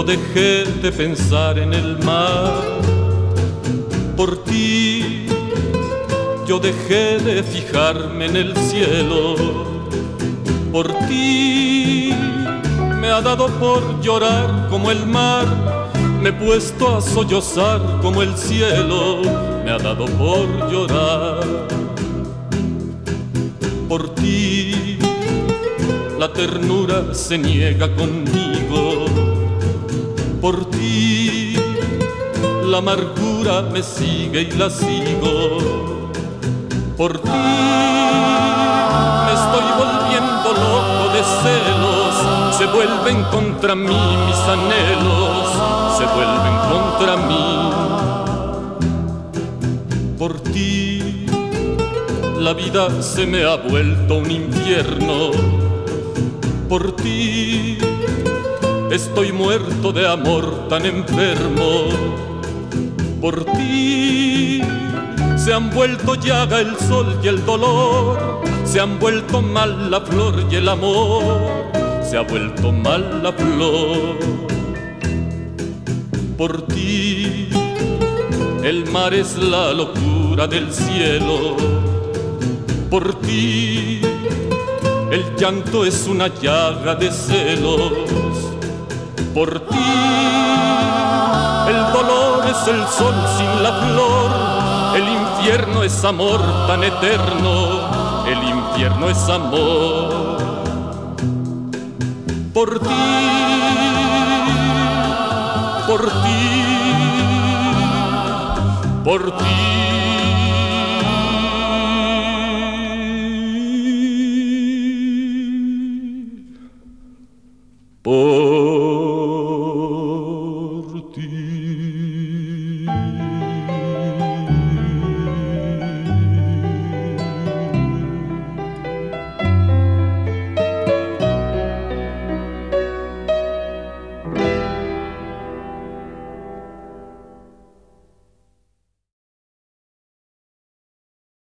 Yo dejé de pensar en el mar por ti, yo dejé de fijarme en el cielo por ti. Me ha dado por llorar como el mar, me he puesto a sollozar como el cielo. Me ha dado por llorar por ti. La ternura se niega conmigo por ti. La amargura me sigue y la sigo por ti. Me estoy volviendo loco de celos, se vuelven contra mí mis anhelos, se vuelven contra mí. Por ti la vida se me ha vuelto un infierno. Por ti estoy muerto de amor tan enfermo. Por ti se han vuelto llaga el sol y el dolor, se han vuelto mal la flor y el amor, se ha vuelto mal la flor. Por ti el mar es la locura del cielo. Por ti el llanto es una llaga de celos. Por ti el dolor es el sol sin la flor. El infierno es amor tan eterno. El infierno es amor. Por ti, por ti, por ti. Por